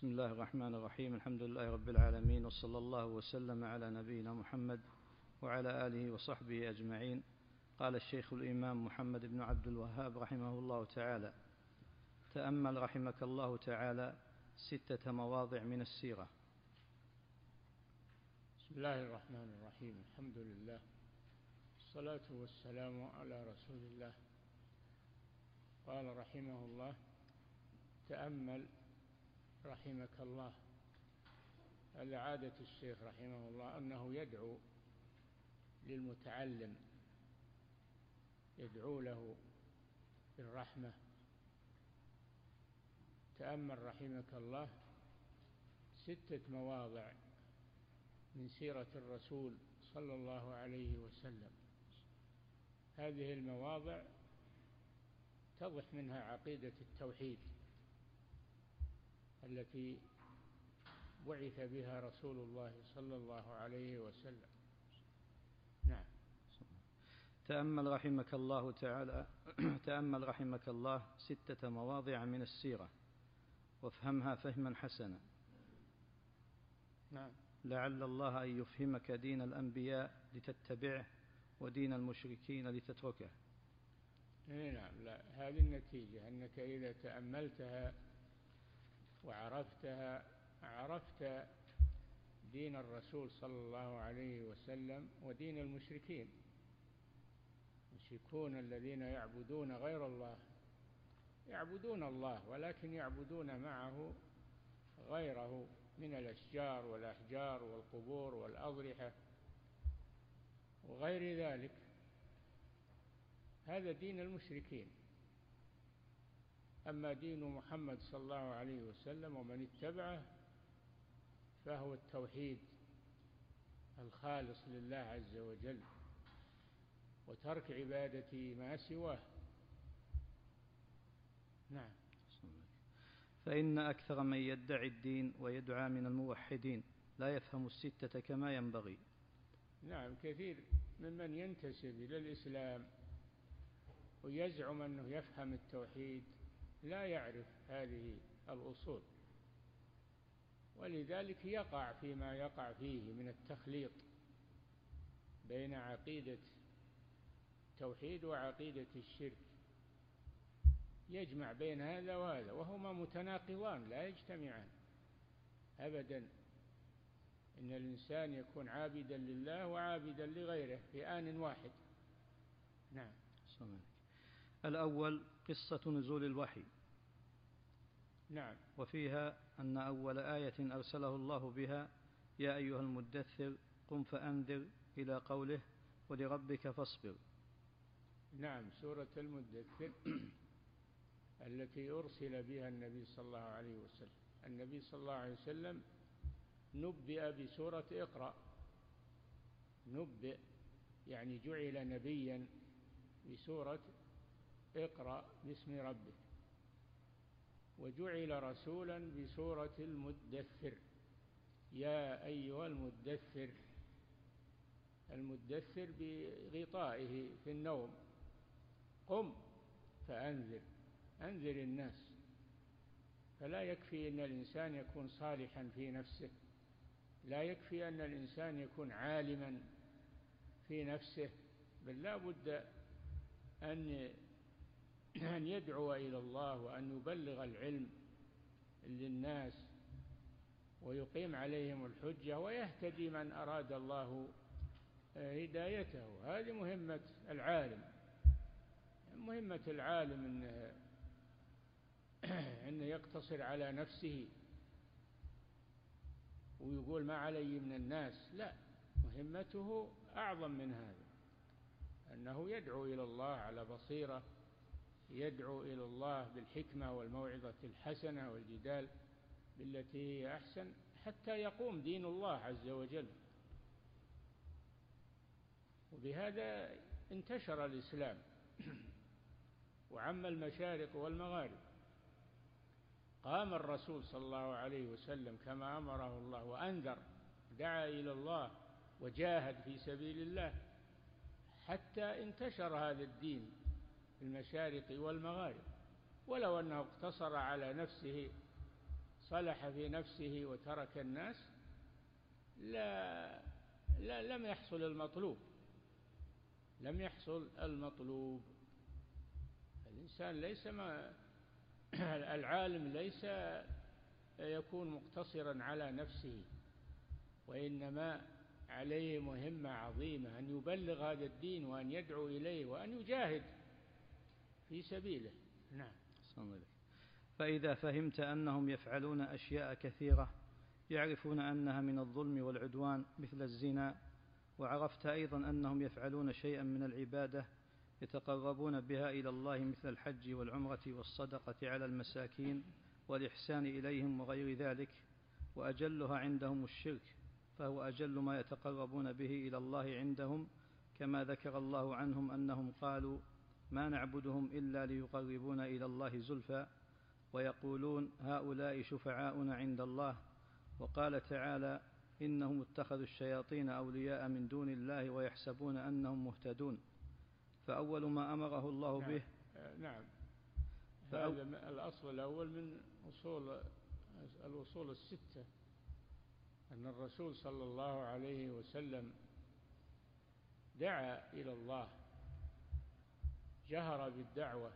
بسم الله الرحمن الرحيم. الحمد لله رب العالمين، وصلى الله وسلم على نبينا محمد وعلى آله وصحبه أجمعين. قال الشيخ الإمام محمد بن عبد الوهاب رحمه الله تعالى: تأمل رحمك الله تعالى 6 مواضع من السيرة. بسم الله الرحمن الرحيم. الحمد لله، الصلاة والسلام على رسول الله. قال رحمه الله: تأمل رحمك الله. عادة الشيخ رحمه الله أنه يدعو للمتعلم، يدعو له بالرحمة. تأمل رحمك الله 6 مواضع من سيرة الرسول صلى الله عليه وسلم. هذه المواضع تضح منها عقيدة التوحيد التي بعث بها رسول الله صلى الله عليه وسلم. نعم. تأمل رحمك الله تعالى تأمل رحمك الله 6 مواضع من السيرة وافهمها فهما حسنا. نعم. لعل الله أن يفهمك دين الأنبياء لتتبعه ودين المشركين لتتركه. نعم. لا، هذه النتيجة، أنك إذا تأملتها وعرفتها عرفت دين الرسول صلى الله عليه وسلم ودين المشركين. المشركون الذين يعبدون غير الله، يعبدون الله ولكن يعبدون معه غيره من الأشجار والأحجار والقبور والأضرحة وغير ذلك. هذا دين المشركين. أما دين محمد صلى الله عليه وسلم ومن اتبعه فهو التوحيد الخالص لله عز وجل، وترك عبادة ما سواه. نعم. فإن أكثر من يدعي الدين ويدعى من الموحدين لا يفهم 6 كما ينبغي. نعم، كثير ممن ينتسب إلى الإسلام ويزعم أنه يفهم التوحيد لا يعرف هذه الأصول، ولذلك يقع فيما يقع فيه من التخليط بين عقيدة التوحيد وعقيدة الشرك، يجمع بين هذا وهذا وهما متناقضان لا يجتمعان أبدا. إن الإنسان يكون عابدا لله وعابدا لغيره في آن واحد. نعم. الأول قصة نزول الوحي. نعم. وفيها أن أول آية أرسله الله بها: يا أيها المدثر قم فأنذر، إلى قوله: ولربك فاصبر. نعم، سورة المدثر التي أرسل بها النبي صلى الله عليه وسلم. النبي صلى الله عليه وسلم نبئ بسورة اقرأ. نبئ يعني جعل نبيا بسورة اقرأ باسم ربك، وجعل رسولا بسورة المدثر. يا أيها المدثر، المدثر بغطائه في النوم. قم فأنذر، أنذر الناس. فلا يكفي أن الإنسان يكون صالحا في نفسه، لا يكفي أن الإنسان يكون عالما في نفسه، بل لا بد أن يدعو إلى الله وأن يبلغ العلم للناس ويقيم عليهم الحجة ويهتدي من أراد الله هدايته. هذه مهمة العالم. مهمة العالم أنه يقتصر على نفسه ويقول ما علي من الناس، لا، مهمته أعظم من هذا، أنه يدعو إلى الله على بصيرة، يدعو إلى الله بالحكمة والموعظة الحسنة والجدال بالتي هي أحسن حتى يقوم دين الله عز وجل. وبهذا انتشر الإسلام وعم المشارق والمغارب. قام الرسول صلى الله عليه وسلم كما أمره الله وأنذر، دعا إلى الله وجاهد في سبيل الله حتى انتشر هذا الدين في المشارق والمغارب. ولو أنه اقتصر على نفسه صلح في نفسه وترك الناس لم يحصل المطلوب. لم يحصل المطلوب. الإنسان ليس العالم ليس يكون مقتصرا على نفسه، وإنما عليه مهمة عظيمة، أن يبلغ هذا الدين وأن يدعو إليه وأن يجاهد في سبيله. نعم. فإذا فهمت أنهم يفعلون أشياء كثيرة يعرفون أنها من الظلم والعدوان مثل الزنا، وعرفت أيضا أنهم يفعلون شيئا من العبادة يتقربون بها إلى الله مثل الحج والعمرة والصدقة على المساكين والإحسان إليهم وغير ذلك، وأجلها عندهم الشرك، فهو أجل ما يتقربون به إلى الله عندهم، كما ذكر الله عنهم أنهم قالوا ما نعبدهم إلا ليقربونا إلى الله زلفى، ويقولون هؤلاء شفعاؤنا عند الله. وقال تعالى إنهم اتخذوا الشياطين أولياء من دون الله ويحسبون أنهم مهتدون. فأول ما أمره الله به نعم. هذا الأصل الأول من الأصول الستة، أن الرسول صلى الله عليه وسلم دعا إلى الله، جهر بالدعوة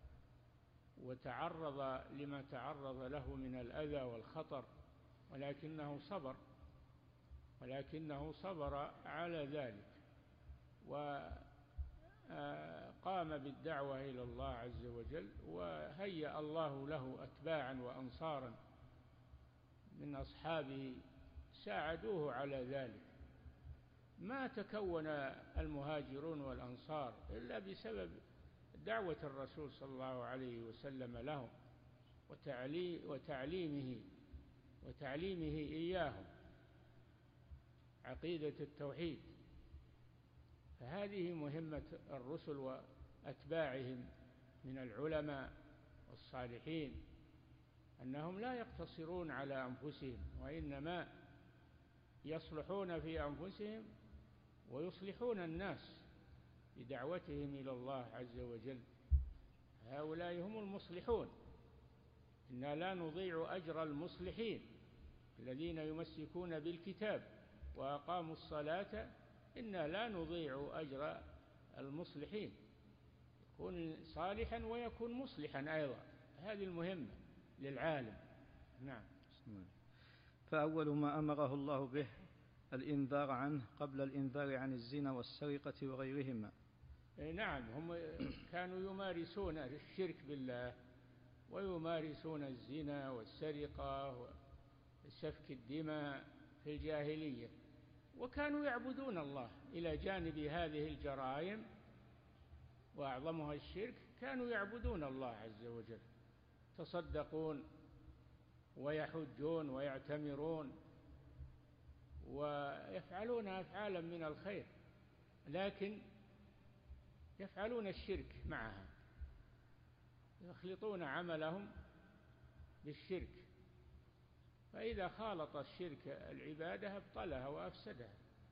وتعرض لما تعرض له من الأذى والخطر، ولكنه صبر على ذلك، وقام بالدعوة إلى الله عز وجل، وهيأ الله له أتباعا وأنصارا من أصحابه ساعدوه على ذلك. ما تكون المهاجرون والأنصار إلا بسبب دعوة الرسول صلى الله عليه وسلم لهم وتعليمه إياهم عقيدة التوحيد. فهذه مهمة الرسل وأتباعهم من العلماء والصالحين، أنهم لا يقتصرون على أنفسهم، وإنما يصلحون في أنفسهم ويصلحون الناس بدعوتهم إلى الله عز وجل. هؤلاء هم المصلحون. إنا لا نضيع أجر المصلحين الذين يمسكون بالكتاب وأقاموا الصلاة، إنا لا نضيع أجر المصلحين. يكون صالحا ويكون مصلحا أيضا، هذه المهمة للعالم. نعم. فأول ما أمره الله به الإنذار عنه قبل الإنذار عن الزنا والسرقة وغيرهما. نعم، هم كانوا يمارسون الشرك بالله ويمارسون الزنا والسرقة وسفك الدماء في الجاهلية، وكانوا يعبدون الله إلى جانب هذه الجرائم وأعظمها الشرك. كانوا يعبدون الله عز وجل، تصدقون ويحجون ويعتمرون ويفعلون أفعالا من الخير، لكن يفعلون الشرك معها، يخلطون عملهم بالشرك، فإذا خالط الشرك العبادة ابطلها وأفسدها.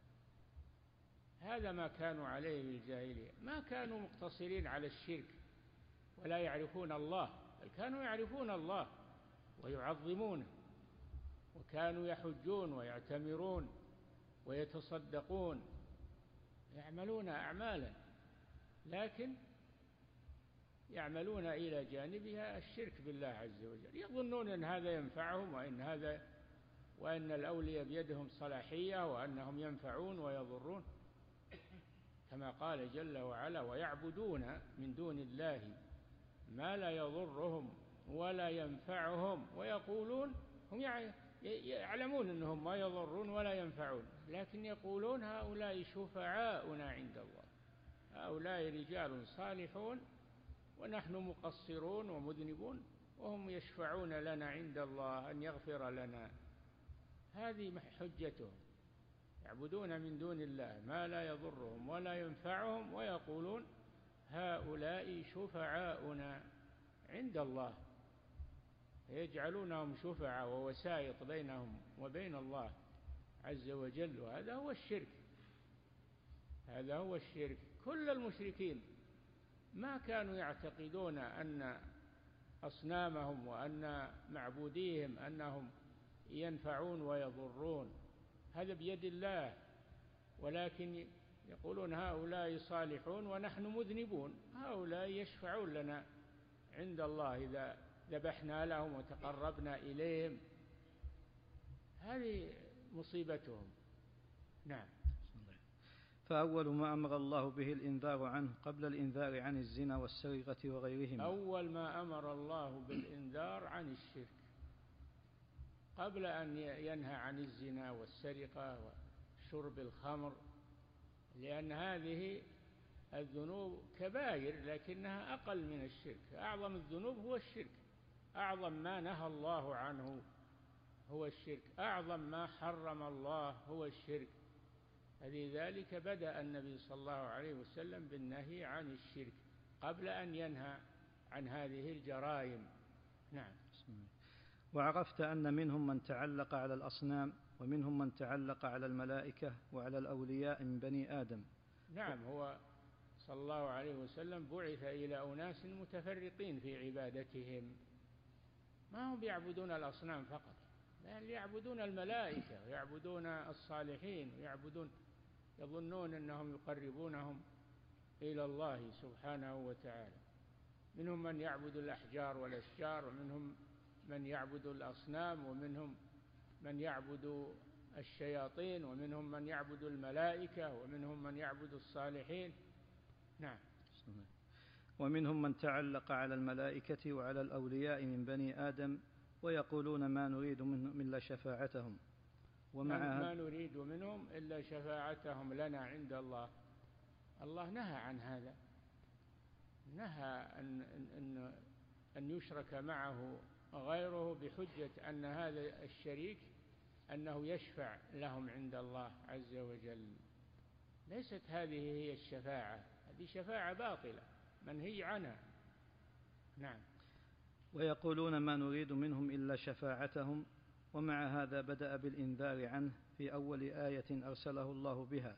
هذا ما كانوا عليه في الجاهلية. ما كانوا مقتصرين على الشرك ولا يعرفون الله، بل كانوا يعرفون الله ويعظمونه، وكانوا يحجون ويعتمرون ويتصدقون، يعملون أعمالا، لكن يعملون إلى جانبها الشرك بالله عز وجل. يظنون أن هذا ينفعهم وأن الأولياء بيدهم صلاحية وأنهم ينفعون ويضرون، كما قال جل وعلا ويعبدون من دون الله ما لا يضرهم ولا ينفعهم ويقولون، هم يعلمون أنهم ما يضرون ولا ينفعون، لكن يقولون هؤلاء شفعاؤنا عند الله، هؤلاء رجال صالحون ونحن مقصرون ومذنبون وهم يشفعون لنا عند الله أن يغفر لنا. هذه حجتهم، يعبدون من دون الله ما لا يضرهم ولا ينفعهم ويقولون هؤلاء شفعاؤنا عند الله، يجعلونهم شفعاء ووسائط بينهم وبين الله عز وجل. وهذا هو الشرك، هذا هو الشرك. كل المشركين ما كانوا يعتقدون أن أصنامهم وأن معبوديهم أنهم ينفعون ويضرون، هذا بيد الله. ولكن يقولون هؤلاء صالحون ونحن مذنبون، هؤلاء يشفعون لنا عند الله إذا ذبحنا لهم وتقربنا إليهم، هذه مصيبتهم. نعم. فأول ما أمر الله به الإنذار عنه قبل الإنذار عن الزنا والسرقة وغيرهما. أول ما أمر الله بالإنذار عن الشرك قبل أن ينهى عن الزنا والسرقة وشرب الخمر، لأن هذه الذنوب كبائر لكنها أقل من الشرك. أعظم الذنوب هو الشرك، أعظم ما نهى الله عنه هو الشرك، أعظم ما حرم الله هو الشرك. فلذلك بدأ النبي صلى الله عليه وسلم بالنهي عن الشرك قبل أن ينهى عن هذه الجرائم. نعم. وعرفت أن منهم من تعلق على الأصنام ومنهم من تعلق على الملائكة وعلى الأولياء من بني آدم. نعم، هو صلى الله عليه وسلم بعث إلى أناس متفرقين في عبادتهم، ما هم يعبدون الأصنام فقط، بل يعبدون الملائكة ويعبدون الصالحين يظنون أنهم يقربونهم إلى الله سبحانه وتعالى. منهم من يعبد الأحجار والأشجار، ومنهم من يعبد الأصنام، ومنهم من يعبد الشياطين، ومنهم من يعبد الملائكة، ومنهم من يعبد الصالحين. نعم. ومنهم من تعلق على الملائكة وعلى الأولياء من بني آدم ويقولون ما نريد منهم إلا شفاعتهم، ما نريد منهم إلا شفاعتهم لنا عند الله. الله نهى عن هذا، نهى أن يشرك معه غيره بحجة أن هذا الشريك أنه يشفع لهم عند الله عز وجل. ليست هذه هي الشفاعة، هذه شفاعة باطلة منهي عنها. نعم. ويقولون ما نريد منهم إلا شفاعتهم، ومع هذا بدأ بالإنذار عنه في أول آية أرسله الله بها: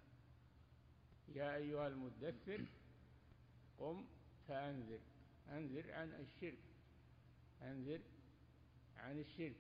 يا أيها المدثر قم فأنذر. أنذر عن الشرك، أنذر عن الشرك.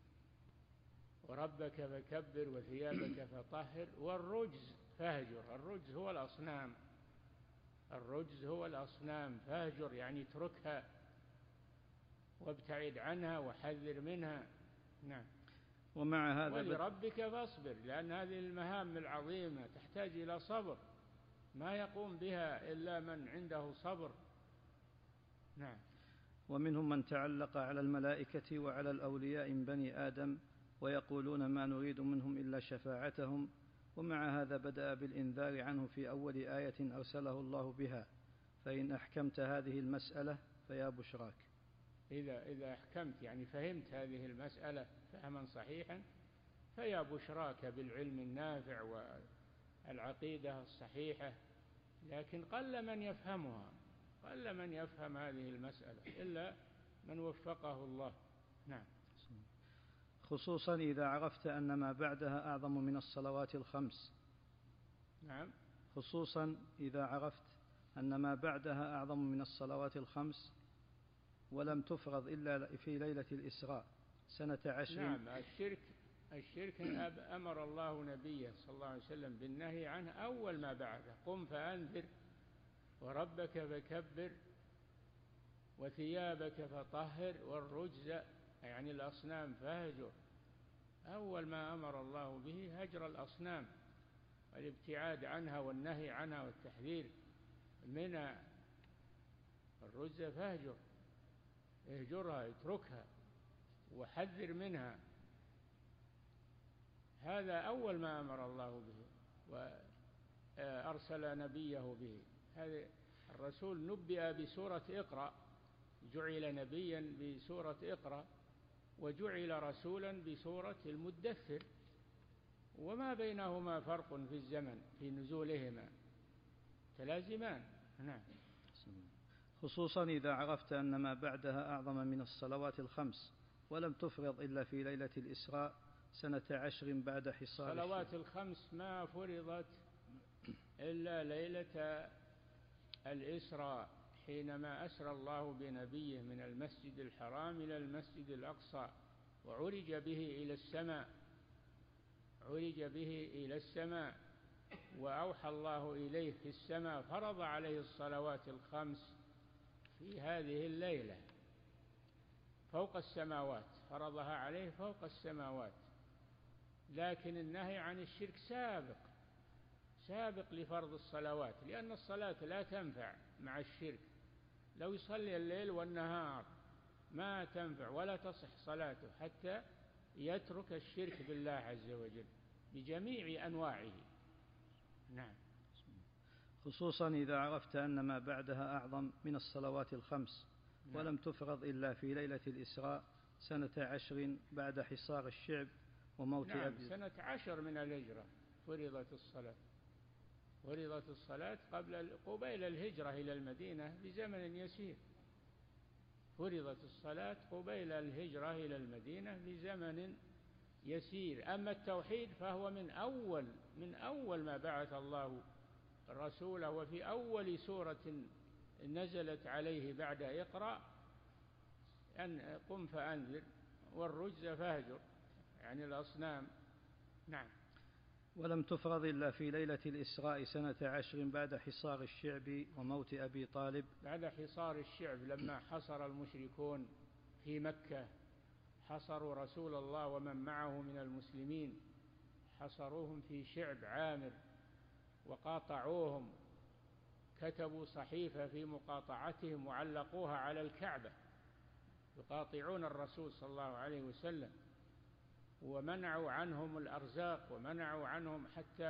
وربك فكبر وثيابك فطهر والرجز فاهجر. الرجز هو الأصنام، الرجز هو الأصنام. فاهجر يعني اتركها وابتعد عنها وحذر منها. نعم. ومع هذا ولربك فاصبر، لأن هذه المهام العظيمة تحتاج إلى صبر، ما يقوم بها إلا من عنده صبر. نعم. ومنهم من تعلق على الملائكة وعلى الأولياء من بني آدم ويقولون ما نريد منهم إلا شفاعتهم، ومع هذا بدأ بالإنذار عنه في أول آية أرسله الله بها. فإن أحكمت هذه المسألة فيا بشراك. إذا أحكمت يعني فهمت هذه المسألة فهما صحيحا فيا بشراك بالعلم النافع والعقيدة الصحيحة. لكن قل من يفهمها، قل من يفهم هذه المسألة إلا من وفقه الله. نعم. خصوصا إذا عرفت أن ما بعدها أعظم من الصلوات الخمس. نعم. خصوصا إذا عرفت أن ما بعدها أعظم من الصلوات الخمس ولم تفرض إلا في ليلة الإسراء سنة 10. نعم. الشرك أمر الله نبيه صلى الله عليه وسلم بالنهي عنه أول ما بعده: قم فأنذر وربك فكبر وثيابك فطهر والرجز يعني الأصنام فاهجر. أول ما أمر الله به هجر الأصنام والابتعاد عنها والنهي عنها والتحذير منها. الرجز فاهجر، اهجرها اتركها وحذر منها. هذا أول ما أمر الله به وأرسل نبيه به. هذا الرسول نبئ بسورة اقرأ، جعل نبيا بسورة اقرأ، وجعل رسولا بسورة المدثر، وما بينهما فرق في الزمن في نزولهما، تلازمان. نعم. خصوصا إذا عرفت أن ما بعدها أعظم من الصلوات الخمس ولم تفرض إلا في ليلة الإسراء سنة 10 بعد حصار الصلوات الخمس ما فرضت إلا ليلة الإسراء حينما أسرى الله بنبيه من المسجد الحرام إلى المسجد الأقصى وعرج به إلى السماء وأوحى الله إليه في السماء، فرض عليه الصلوات الخمس في هذه الليلة فوق السماوات، فرضها عليه فوق السماوات. لكن النهي عن الشرك سابق لفرض الصلوات، لأن الصلاة لا تنفع مع الشرك. لو يصلي الليل والنهار ما تنفع ولا تصح صلاته حتى يترك الشرك بالله عز وجل بجميع أنواعه. نعم. خصوصا إذا عرفت أن ما بعدها أعظم من الصلوات الخمس. نعم. ولم تفرض إلا في ليلة الإسراء سنة 10 بعد حصار الشعب وموت أبي. سنة 10 من الهجرة فرضت الصلاة قبيل الهجرة إلى المدينة بزمن يسير. فرضت الصلاة قبيل الهجرة إلى المدينة بزمن يسير. أما التوحيد فهو من أول ما بعث الله رسوله، وفي أول سورة نزلت عليه بعد اقرأ أن قم فأنذر والرجز فاهجر، يعني الأصنام. نعم. ولم تفرض إلا في ليلة الإسراء سنة 10 بعد حصار الشعب وموت أبي طالب. بعد حصار الشعب، لما حصر المشركون في مكة، حصروا رسول الله ومن معه من المسلمين، حصروهم في شعب عامر وقاطعوهم، كتبوا صحيفة في مقاطعتهم وعلقوها على الكعبة يقاطعون الرسول صلى الله عليه وسلم، ومنعوا عنهم الأرزاق ومنعوا عنهم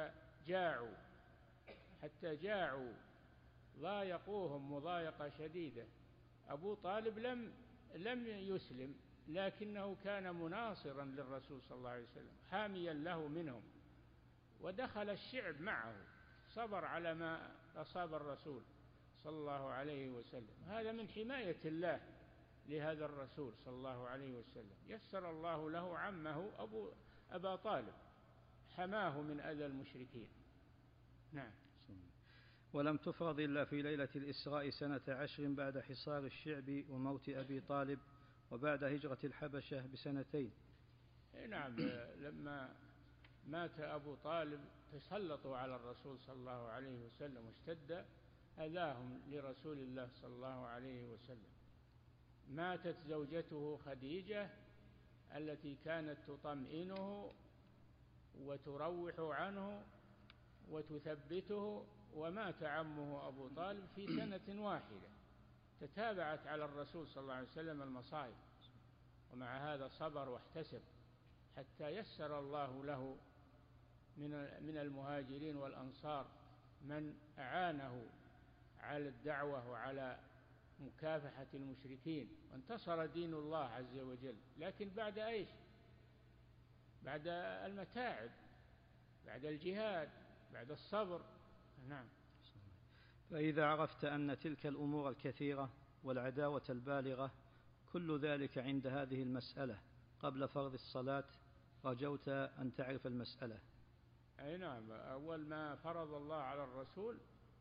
حتى جاعوا ضايقوهم مضايقة شديدة. أبو طالب لم يسلم، لكنه كان مناصرا للرسول صلى الله عليه وسلم حاميا له منهم، ودخل الشعب معه، صبر على ما أصاب الرسول صلى الله عليه وسلم. هذا من حماية الله لهذا الرسول صلى الله عليه وسلم. يسر الله له عمه أبا طالب، حماه من أذى المشركين. نعم. ولم تفرض إلا في ليلة الإسراء سنة 10 بعد حصار الشعب وموت أبي طالب وبعد هجرة الحبشة ب2 سنين. نعم. لما مات أبو طالب تسلطوا على الرسول صلى الله عليه وسلم واشتد أذاهم لرسول الله صلى الله عليه وسلم. ماتت زوجته خديجة التي كانت تطمئنه وتروح عنه وتثبته، ومات عمه أبو طالب في سنة واحدة. تتابعت على الرسول صلى الله عليه وسلم المصائب، ومع هذا صبر واحتسب حتى يسر الله له من المهاجرين والأنصار من أعانه على الدعوة وعلى مكافحة المشركين، وانتصر دين الله عز وجل. لكن بعد إيش؟ بعد المتاعب، بعد الجهاد، بعد الصبر. نعم. فإذا عرفت أن تلك الأمور الكثيرة والعداوة البالغة كل ذلك عند هذه المسألة قبل فرض الصلاة، رجوت أن تعرف المسألة. أي نعم. أول ما فرض الله على الرسول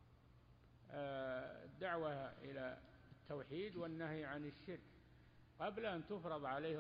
الدعوة إلى التوحيد والنهي عن الشرك قبل أن تفرض عليه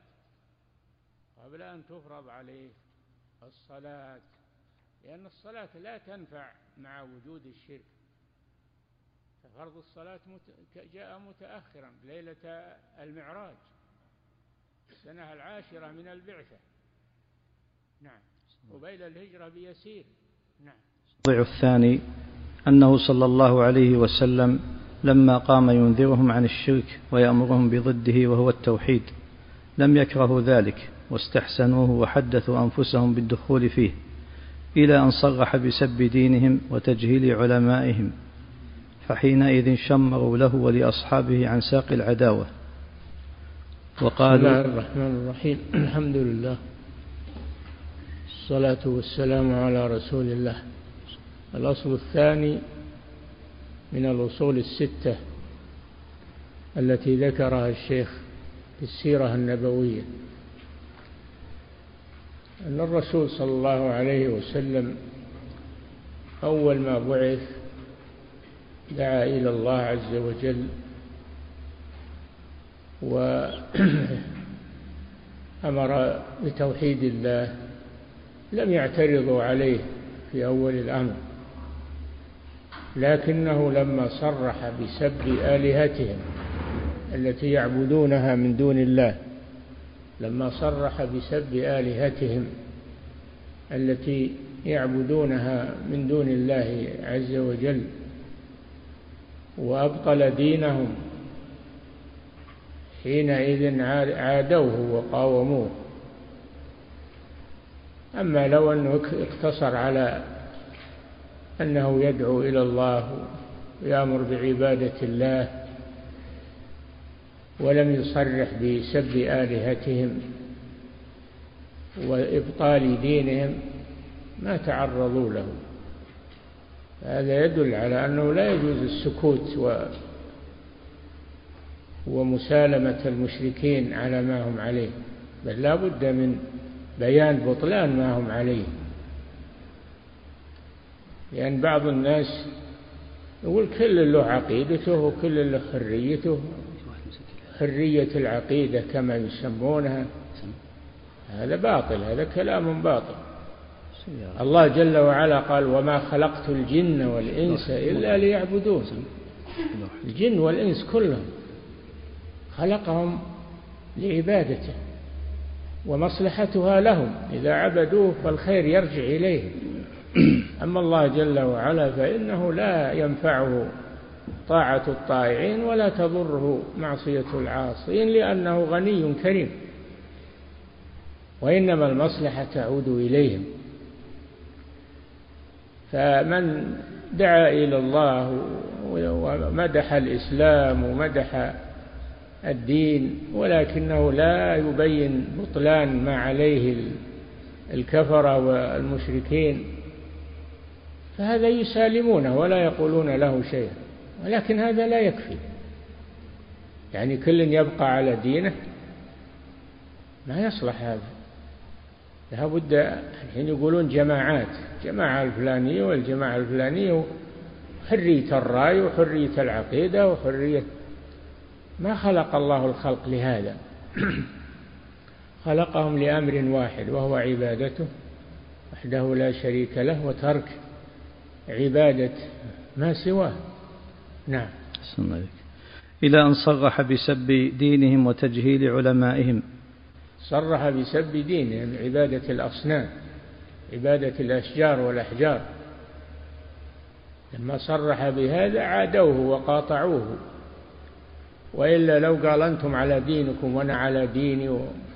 الصلاة، لأن الصلاة لا تنفع مع وجود الشرك. ففرض الصلاة جاء متأخرا ليلة المعراج، السنة 10 من البعثة. نعم. قبيل الهجرة بيسير. نعم. الموضع الثاني أنه صلى الله عليه وسلم لما قام ينذرهم عن الشرك ويأمرهم بضده وهو التوحيد لم يكرهوا ذلك واستحسنوه وحدثوا أنفسهم بالدخول فيه، إلى أن صرح بسب دينهم وتجهيل علمائهم، فحينئذ شمروا له ولأصحابه عن ساق العداوة وقالوا: بسم الله الرحمن الرحيم. الحمد لله، الصلاة والسلام على رسول الله. الأصل الثاني من الأصول 6 التي ذكرها الشيخ في السيرة النبوية، أن الرسول صلى الله عليه وسلم أول ما بعث دعا إلى الله عز وجل وأمر بتوحيد الله لم يعترضوا عليه في أول الأمر، لكنه لما صرح بسب آلهتهم التي يعبدونها من دون الله، لما صرح بسب آلهتهم التي يعبدونها من دون الله عز وجل وأبطل دينهم، حينئذ عادوه وقاوموه. أما لو أنه اقتصر على أنه يدعو إلى الله ويأمر بعبادة الله ولم يصرح بسب آلهتهم وإبطال دينهم ما تعرضوا له. هذا يدل على أنه لا يجوز السكوت ومسالمة المشركين على ما هم عليه، بل لا بد من بيان بطلان ما هم عليه. لأن بعض الناس يقول كل له عقيدته وكل له حريته، حرية العقيدة كما يسمونها، هذا باطل، هذا كلام باطل. الله جل وعلا قال وما خلقت الجن والإنس إلا ليعبدون. الجن والإنس كلهم خلقهم لعبادته ومصلحتها لهم، إذا عبدوه فالخير يرجع إليه. أما الله جل وعلا فإنه لا ينفعه طاعة الطائعين ولا تضره معصية العاصين، لأنه غني كريم، وإنما المصلحة تعود إليهم. فمن دعا إلى الله ومدح الإسلام ومدح الدين ولكنه لا يبين بطلان ما عليه الكفرة والمشركين، فهذا يسالمونه ولا يقولون له شيئا، ولكن هذا لا يكفي. يعني كل يبقى على دينه ما يصلح هذا، لا بد. الحين يقولون جماعات، جماعة الفلانية والجماعة الفلانية، حرية الرأي وحرية العقيدة وحرية. ما خلق الله الخلق لهذا، خلقهم لأمر واحد وهو عبادته وحده لا شريك له وترك عبادة ما سواه. نعم. إلى أن صرح بسب دينهم وتجهيل علمائهم. صرح بسب دينهم، عبادة الأصنام، عبادة الأشجار والأحجار. لما صرح بهذا عادوه وقاطعوه، وإلا لو قال أنتم على دينكم وأنا على ديني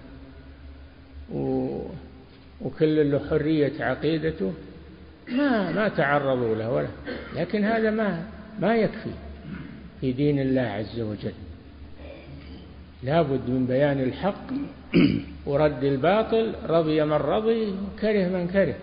وكل له حرية عقيدته ما تعرضوا له ولا. لكن هذا ما يكفي في دين الله عز وجل، لا بد من بيان الحق ورد الباطل، رضي من رضي وكره من كره.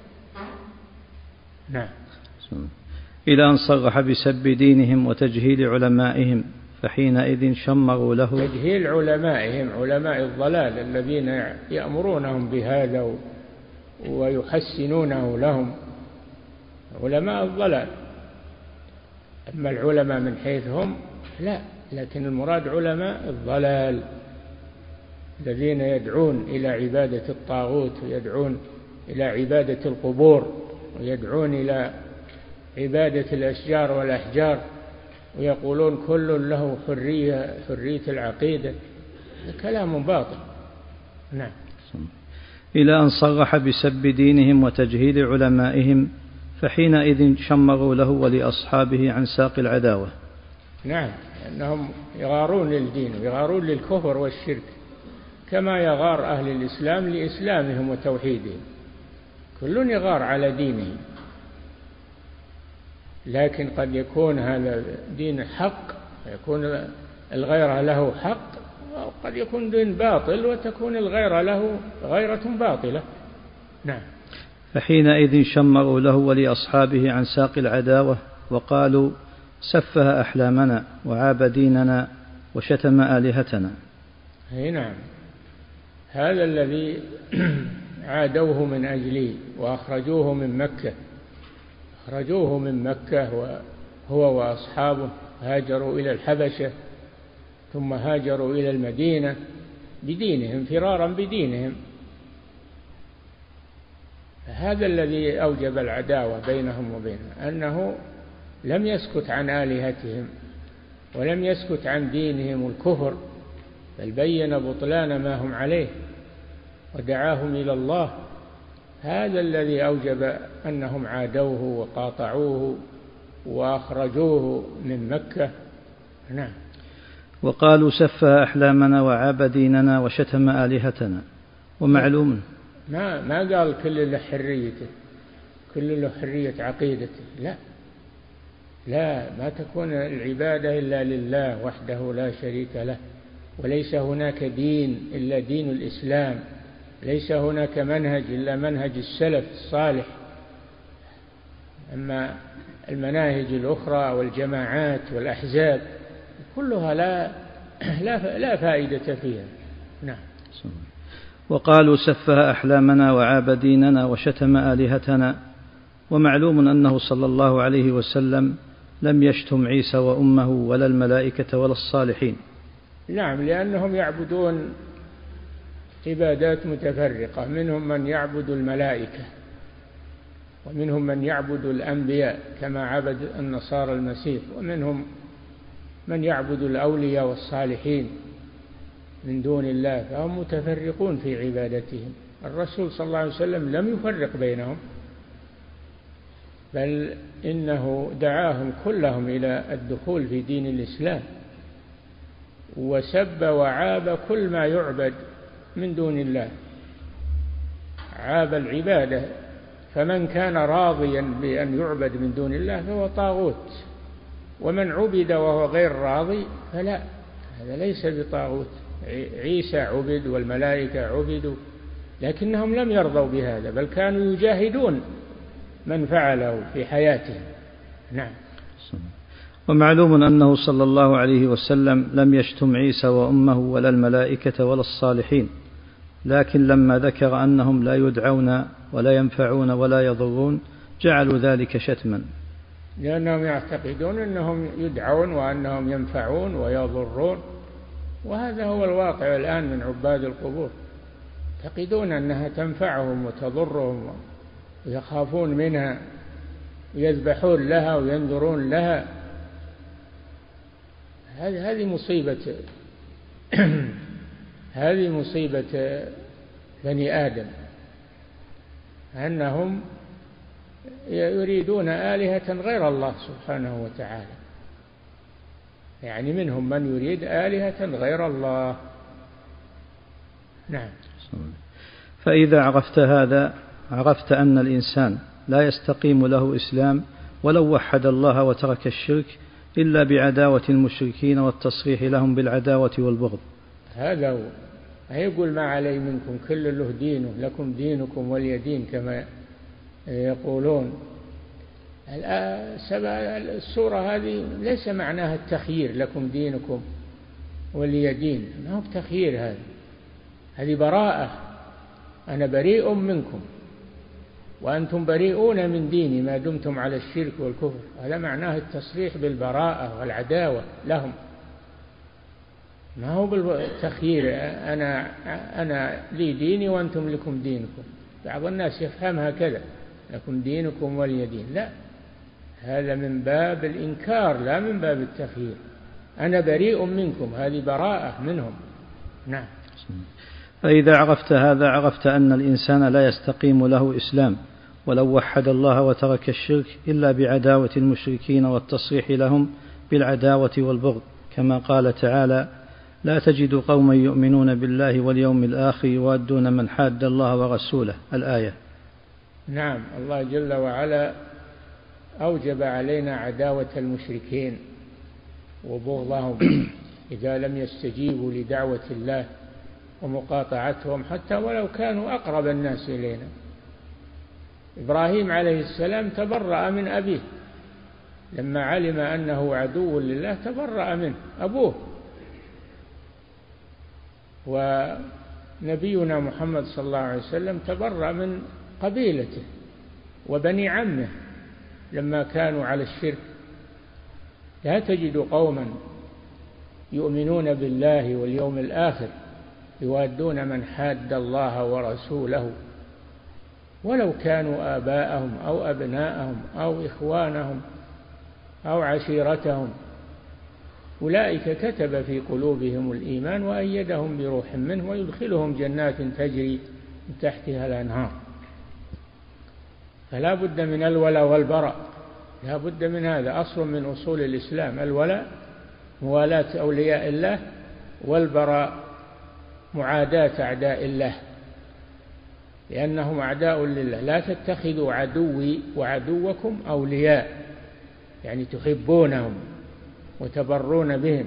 نعم. إلى أن صرح بسب دينهم وتجهيل علمائهم، فحينئذ شمروا له. تجهيل علمائهم، علماء الضلال الذين يأمرونهم بهذا ويحسنونه لهم، علماء الضلال. أما العلماء من حيث هم لا، لكن المراد علماء الضلال الذين يدعون إلى عبادة الطاغوت ويدعون إلى عبادة القبور ويدعون إلى عبادة الأشجار والأحجار، ويقولون كل له حرية العقيدة. كلام باطل. نعم. إلى أن صرح بسب دينهم وتجهيل علمائهم، فحينئذ شمروا له ولأصحابه عن ساق العداوة. نعم، أنهم يغارون للدين ويغارون للكفر والشرك، كما يغار أهل الإسلام لإسلامهم وتوحيدهم. كل يغار على دينه، لكن قد يكون هذا دين حق ويكون الغيرة له حق، وقد يكون دين باطل وتكون الغيرة له غيرة باطلة. نعم. فحينئذ شمروا له ولأصحابه عن ساق العداوة، وقالوا سفه أحلامنا وعاب ديننا وشتم آلهتنا. نعم، هذا الذي عادوه من أجله وأخرجوه من مكة، أخرجوه من مكة هو وأصحابه هاجروا إلى الحبشة ثم هاجروا إلى المدينة بدينهم، فرارا بدينهم. هذا الذي أوجب العداوة بينهم وبينه، أنه لم يسكت عن آلهتهم ولم يسكت عن دينهم الكفر، بل بين بطلان ما هم عليه ودعاهم إلى الله. هذا الذي أوجب أنهم عادوه وقاطعوه وأخرجوه من مكة. نعم. وقالوا سفه أحلامنا وعاب ديننا وشتم آلهتنا. ومعلوم ما قال كل له حريته، كل له حرية عقيدته، لا، ما تكون العبادة إلا لله وحده لا شريك له، وليس هناك دين إلا دين الإسلام، ليس هناك منهج إلا منهج السلف الصالح. أما المناهج الأخرى والجماعات والأحزاب كلها لا فائدة فيها. نعم. وقالوا سفه أحلامنا وعاب ديننا وشتم آلهتنا. ومعلوم أنه صلى الله عليه وسلم لم يشتم عيسى وأمه ولا الملائكة ولا الصالحين. نعم، لأنهم يعبدون عبادات متفرقة، منهم من يعبد الملائكة ومنهم من يعبد الأنبياء كما عبد النصارى المسيح، ومنهم من يعبد الأولياء والصالحين من دون الله، فهم متفرقون في عبادتهم. الرسول صلى الله عليه وسلم لم يفرق بينهم، بل إنه دعاهم كلهم إلى الدخول في دين الإسلام، وسب وعاب كل ما يعبد من دون الله، عاب العبادة. فمن كان راضيا بأن يعبد من دون الله فهو طاغوت، ومن عبد وهو غير راضي فلا، هذا ليس بطاغوت. عيسى عبد والملائكة عبدوا، لكنهم لم يرضوا بهذا، بل كانوا يجاهدون من فعله في حياتهم. نعم. ومعلوم أنه صلى الله عليه وسلم لم يشتم عيسى وأمه ولا الملائكة ولا الصالحين، لكن لما ذكر أنهم لا يدعون ولا ينفعون ولا يضرون جعلوا ذلك شتما، لأنهم يعتقدون أنهم يدعون وأنهم ينفعون ويضرون، وهذا هو الواقع الآن من عباد القبور، يعتقدون أنها تنفعهم وتضرهم ويخافون منها ويذبحون لها وينذرون لها. هذه مصيبة هذه مصيبة بني آدم، أنهم يريدون آلهة غير الله سبحانه وتعالى، يعني منهم من يريد آلهة غير الله. نعم. فإذا عرفت هذا عرفت أن الإنسان لا يستقيم له إسلام ولو وحد الله وترك الشرك إلا بعداوة المشركين والتصريح لهم بالعداوة والبغض. هذا هو، يقول ما علي منكم كل له دينه، لكم دينكم ولي دين كما يقولون. السورة هذه ليس معناها التخيير، لكم دينكم ولي دين، ما هو بتخيير، هذه براءة، أنا بريء منكم وأنتم بريئون من ديني ما دمتم على الشرك والكفر. هذا معناه التصريح بالبراءة والعداوة لهم، ما هو بالتخيير أنا لي ديني وأنتم لكم دينكم. بعض الناس يفهمها كذا، لكم دينكم ولي دين، لا، هذا من باب الإنكار لا من باب التخيير. أنا بريء منكم، هذه براءة منهم. نعم. فإذا عرفت هذا عرفت أن الإنسان لا يستقيم له إسلام ولو وحد الله وترك الشرك إلا بعداوة المشركين والتصريح لهم بالعداوة والبغض، كما قال تعالى: لا تجد قوما يؤمنون بالله واليوم الآخر يوادون من حاد الله ورسوله، الآية. نعم، الله جل وعلا أوجب علينا عداوة المشركين وبغضهم إذا لم يستجيبوا لدعوة الله ومقاطعتهم حتى ولو كانوا أقرب الناس إلينا. إبراهيم عليه السلام تبرأ من أبيه لما علم أنه عدو لله، تبرأ منه أبوه. ونبينا محمد صلى الله عليه وسلم تبرأ من قبيلته وبني عمه لما كانوا على الشرك لا تجد قوما يؤمنون بالله واليوم الآخر يوادون من حاد الله ورسوله ولو كانوا آباءهم أو أبناءهم أو إخوانهم أو عشيرتهم، أولئك كتب في قلوبهم الإيمان وأيدهم بروح منه ويدخلهم جنات تجري من تحتها الأنهار. فلا بد من الولاء والبراء، لا بد من هذا، أصل من أصول الإسلام. الولاء موالاة أولياء الله، والبراء معاداة أعداء الله لأنهم أعداء لله. لا تتخذوا عدوي وعدوكم أولياء، يعني تحبونهم وتبرون بهم.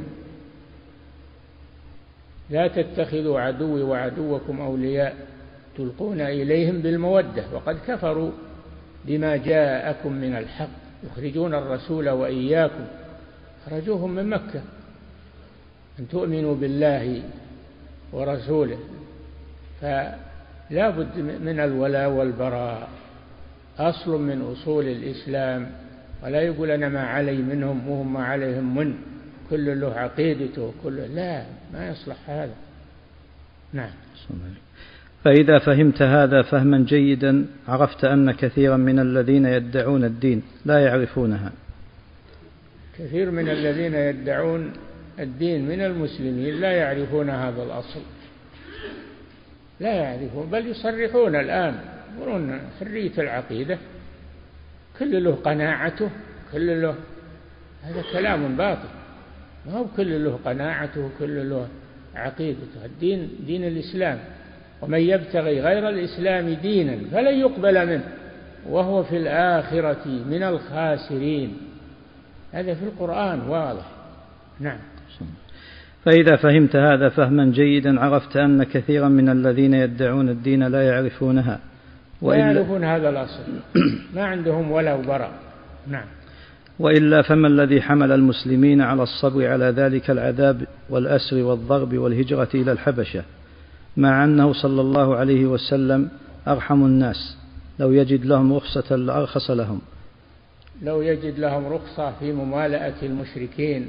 لا تتخذوا عدوي وعدوكم أولياء تلقون إليهم بالمودة وقد كفروا بما جاءكم من الحق يخرجون الرسول وإياكم، خرجوهم من مكة أن تؤمنوا بالله ورسوله. فلا بد من الولاء والبراء، أصل من أصول الإسلام. ولا يقول أنا ما علي منهم وهم ما عليهم من، كل له عقيدته، لا، ما يصلح هذا. نعم. فإذا فهمت هذا فهما جيدا عرفت أن كثيرا من الذين يدعون الدين لا يعرفونها. كثير من الذين يدعون الدين من المسلمين لا يعرفون هذا الأصل، لا يعرفون، بل يصرحون الآن يقولون حرية العقيدة، كل له قناعته، كل له، هذا كلام باطل. ما هو كل له قناعته، كل له عقيدته. الدين دين الإسلام، ومن يبتغي غير الإسلام دينا فلن يقبل منه وهو في الآخرة من الخاسرين. هذا في القرآن واضح. نعم. فإذا فهمت هذا فهما جيدا عرفت أن كثيرا من الذين يدعون الدين لا يعرفونها، لا يعرفون هذا الأصل، ما عندهم ولا براء. نعم. وإلا فما الذي حمل المسلمين على الصبر على ذلك العذاب والأسر والضرب والهجرة إلى الحبشة، مع أنه صلى الله عليه وسلم أرحم الناس، لو يجد لهم رخصة لأرخص لهم. لو يجد لهم رخصة في ممالأة المشركين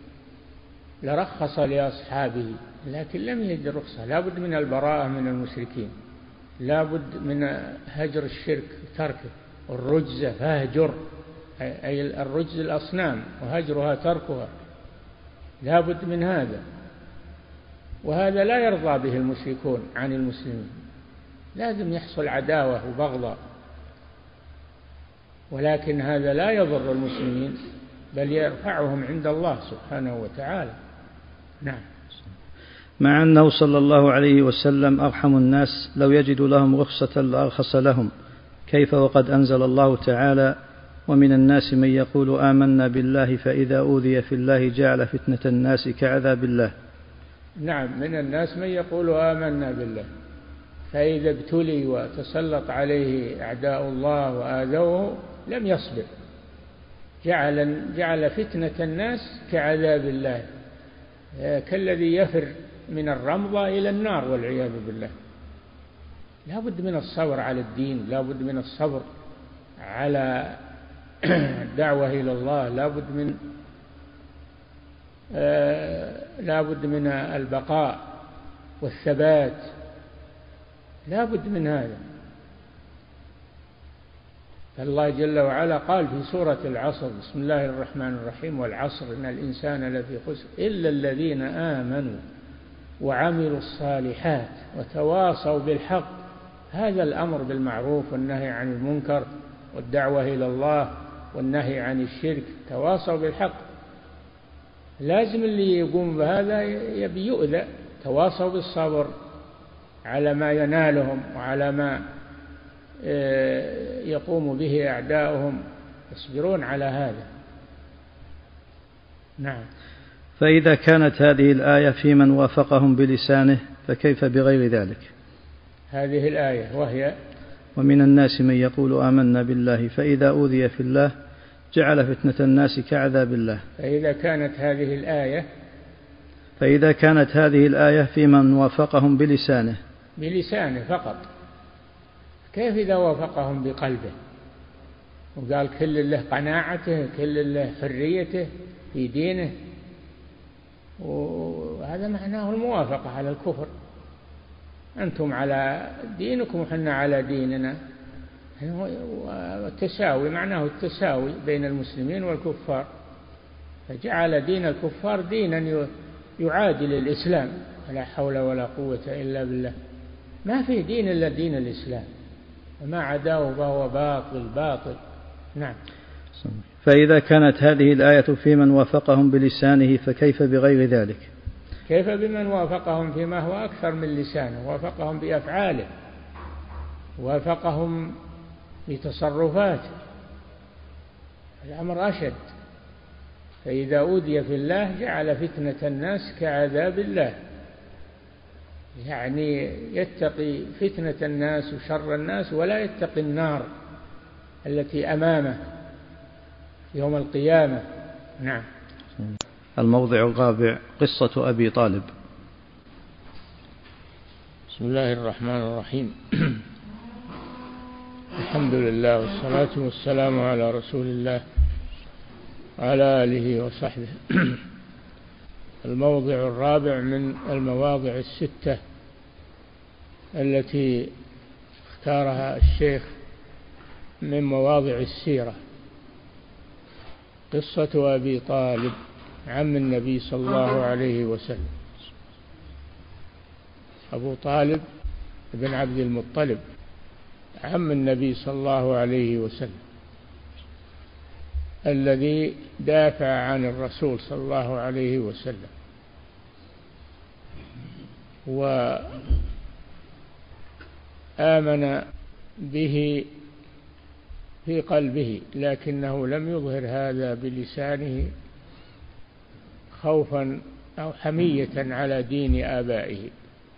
لرخص لأصحابه، لكن لم يجد رخصة. لا بد من البراءة من المشركين، لا بد من هجر الشرك تركه، والرجز فاهجر، أي الرجز الأصنام وهجرها تركها، لا بد من هذا. وهذا لا يرضى به المشركون عن المسلمين، لازم يحصل عداوة وبغضاء، ولكن هذا لا يضر المسلمين بل يرفعهم عند الله سبحانه وتعالى. نعم. مع أنه صلى الله عليه وسلم أرحم الناس، لو يجد لهم رخصة لأرخص لهم، كيف وقد أنزل الله تعالى ومن الناس من يقول آمنا بالله فإذا أوذي في الله جعل فتنة الناس كعذاب الله. نعم، من الناس من يقول آمنا بالله فإذا ابتلي وتسلط عليه أعداء الله وآذوه لم يصبر، جعل فتنة الناس كعذاب الله، كالذي يفر من الرمضة إلى النار والعياذ بالله. لا بد من الصبر على الدين، لا بد من الصبر على الدعوة إلى الله، لا بد من البقاء والثبات، لا بد من هذا. الله جل وعلا قال في سورة العصر: بسم الله الرحمن الرحيم: والعصر إن الإنسان لفي خسر إلا الذين آمنوا وعملوا الصالحات وتواصوا بالحق. هذا الأمر بالمعروف والنهي عن المنكر والدعوة إلى الله والنهي عن الشرك، تواصوا بالحق. لازم اللي يقوم بهذا يبي يؤذى، تواصوا بالصبر على ما ينالهم وعلى ما يقوم به أعداؤهم، يصبرون على هذا. نعم. فإذا كانت هذه الآية في من وافقهم بلسانه فكيف بغير ذلك؟ هذه الآية وهي: ومن الناس من يقول آمنا بالله فإذا أوذي في الله جعل فتنة الناس كعذاب الله. فإذا كانت هذه الآية في من وافقهم بلسانه فقط، كيف إذا وافقهم بقلبه وقال كل له قناعته، كل له حريته، في دينه، وهذا معناه الموافقة على الكفر. أنتم على دينكم وحنا على ديننا، والتساوي معناه التساوي بين المسلمين والكفار، فجعل دين الكفار دينا يعادل الإسلام. لا حول ولا قوة إلا بالله. ما في دين إلا دين الإسلام، وما عداه فهو باطل. نعم. فإذا كانت هذه الآية في من وافقهم بلسانه فكيف بغير ذلك؟ كيف بمن وافقهم فيما هو أكثر من لسانه؟ وافقهم بأفعاله، وافقهم بتصرفاته، الأمر أشد. فإذا أوذي في الله جعل فتنة الناس كعذاب الله، يعني يتقي فتنة الناس وشر الناس ولا يتقي النار التي أمامه يوم القيامة. نعم. الموضع الرابع قصة أبي طالب. بسم الله الرحمن الرحيم. الحمد لله والصلاة والسلام على رسول الله وعلى آله وصحبه. الموضع الرابع من المواضع الستة التي اختارها الشيخ من مواضع السيرة، قصة أبي طالب عم النبي صلى الله عليه وسلم. أبو طالب بن عبد المطلب عم النبي صلى الله عليه وسلم، الذي دافع عن الرسول صلى الله عليه وسلم وآمن به في قلبه، لكنه لم يظهر هذا بلسانه خوفا أو حمية على دين آبائه.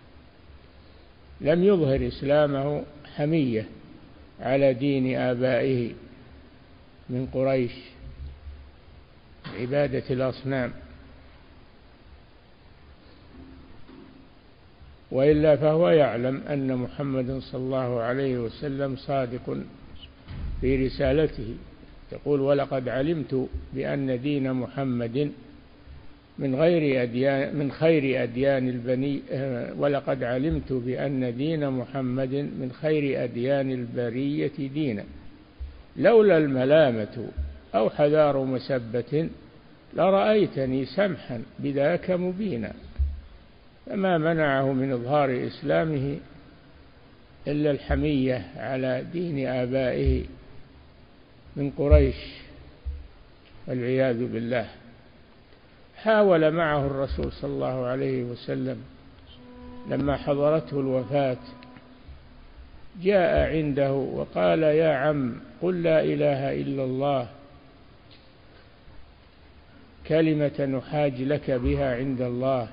لم يظهر إسلامه حمية على دين آبائه من قريش عبادة الأصنام، وإلا فهو يعلم أن محمد صلى الله عليه وسلم صادق في رسالته. يقول: ولقد علمت بأن دين محمد من خير أديان البني، ولقد علمت بأن دين محمد من خير أديان البرية دينا، لولا الملامة أو حذار مسبة لرأيتني سمحا بذاك مبينا. فما منعه من إظهار إسلامه إلا الحمية على دين آبائه من قريش والعياذ بالله. حاول معه الرسول صلى الله عليه وسلم لما حضرته الوفاة، جاء عنده وقال: يا عم، قل لا إله إلا الله، كلمة نحاج لك بها عند الله.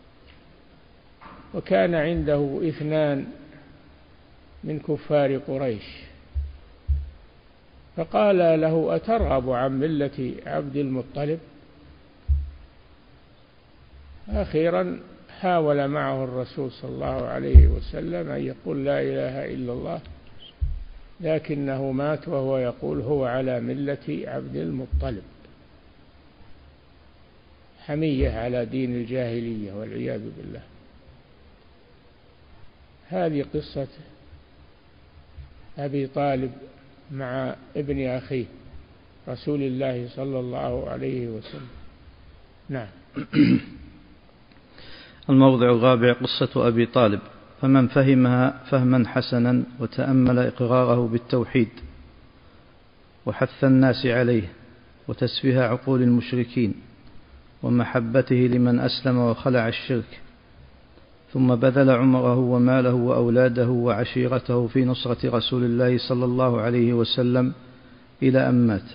وكان عنده 2 من كفار قريش، فقال له: أترغب عن ملة عبد المطلب؟ أخيرا حاول معه الرسول صلى الله عليه وسلم أن يقول لا إله إلا الله، لكنه مات وهو يقول هو على ملة عبد المطلب، حمية على دين الجاهلية والعياذ بالله. هذه قصة أبي طالب مع ابن أخيه رسول الله صلى الله عليه وسلم. نعم. الموضع الرابع قصة أبي طالب. فمن فهمها فهما حسنا وتأمل إقراره بالتوحيد وحث الناس عليه وتسفيه عقول المشركين ومحبته لمن أسلم وخلع الشرك، ثم بذل عمره وماله وأولاده وعشيرته في نصرة رسول الله صلى الله عليه وسلم إلى أن مات،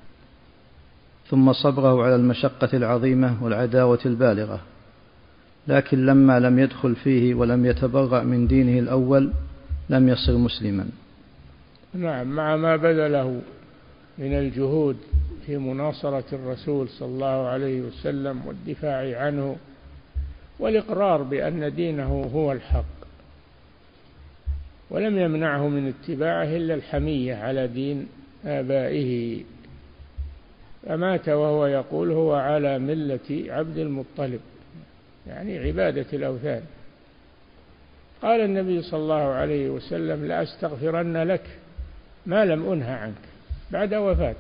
ثم صبره على المشقة العظيمة والعداوة البالغة، لكن لما لم يدخل فيه ولم يتبرأ من دينه الأول لم يصر مسلما. نعم، مع ما بذله من الجهود في مناصرة الرسول صلى الله عليه وسلم والدفاع عنه والإقرار بأن دينه هو الحق، ولم يمنعه من اتباعه إلا الحمية على دين آبائه. فمات وهو يقول هو على ملة عبد المطلب، يعني عبادة الأوثان. قال النبي صلى الله عليه وسلم: لأستغفرن لك ما لم أنه عنك، بعد وفاته.